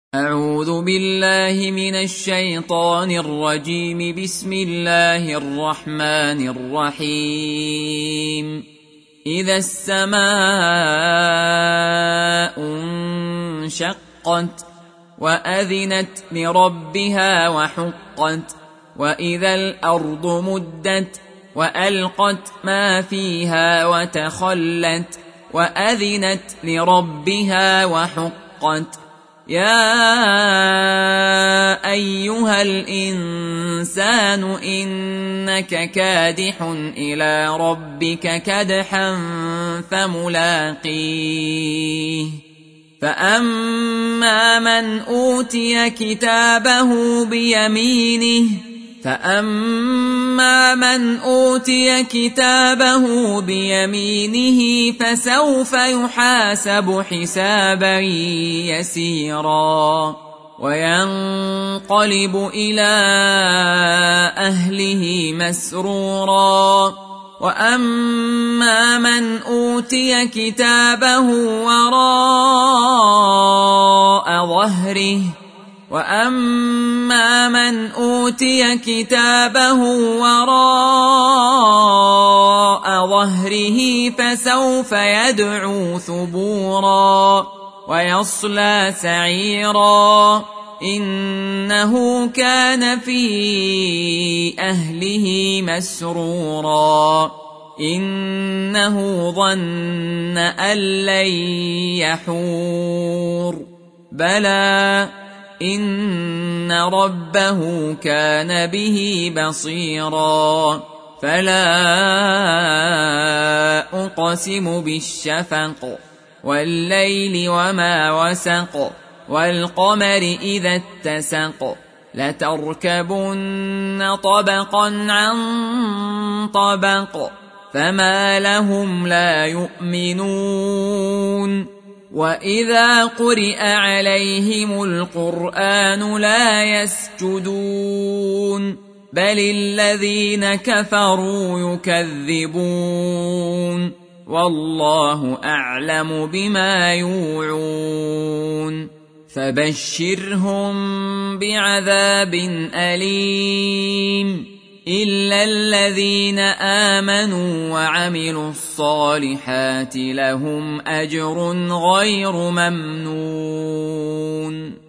أعوذ بالله من الشيطان الرجيم. بسم الله الرحمن الرحيم. إذا السماء انشقت وأذنت لربها وحقت وإذا الأرض مدت وألقت ما فيها وتخلت وأذنت لربها وحقت. يا أيها الإنسان إنك كادح إلى ربك كدحا فملاقيه. فأما من أوتي كتابه بيمينه فسوف يحاسب حسابا يسيرا وينقلب إلى أهله مسرورا. وأما من أوتي كتابه وراء ظهره فسوف يدعو ثبورا ويصلى سعيرا. إنه كان في أهله مسرورا. إنه ظن أن لن يحور. بلى إن ربه كان به بصيرا. فلا أقسم بالشفق والليل وما وسق والقمر إذا اتسق لتركبن طبقا عن طبق فما لهم لا يؤمنون. وإذا قرئ عليهم القرآن لا يسجدون بل الذين كفروا يكذبون والله أعلم بما يوعون. فبشرهم بعذاب أليم إلا الذين آمنوا وعملوا الصالحات لهم أجر غير ممنون.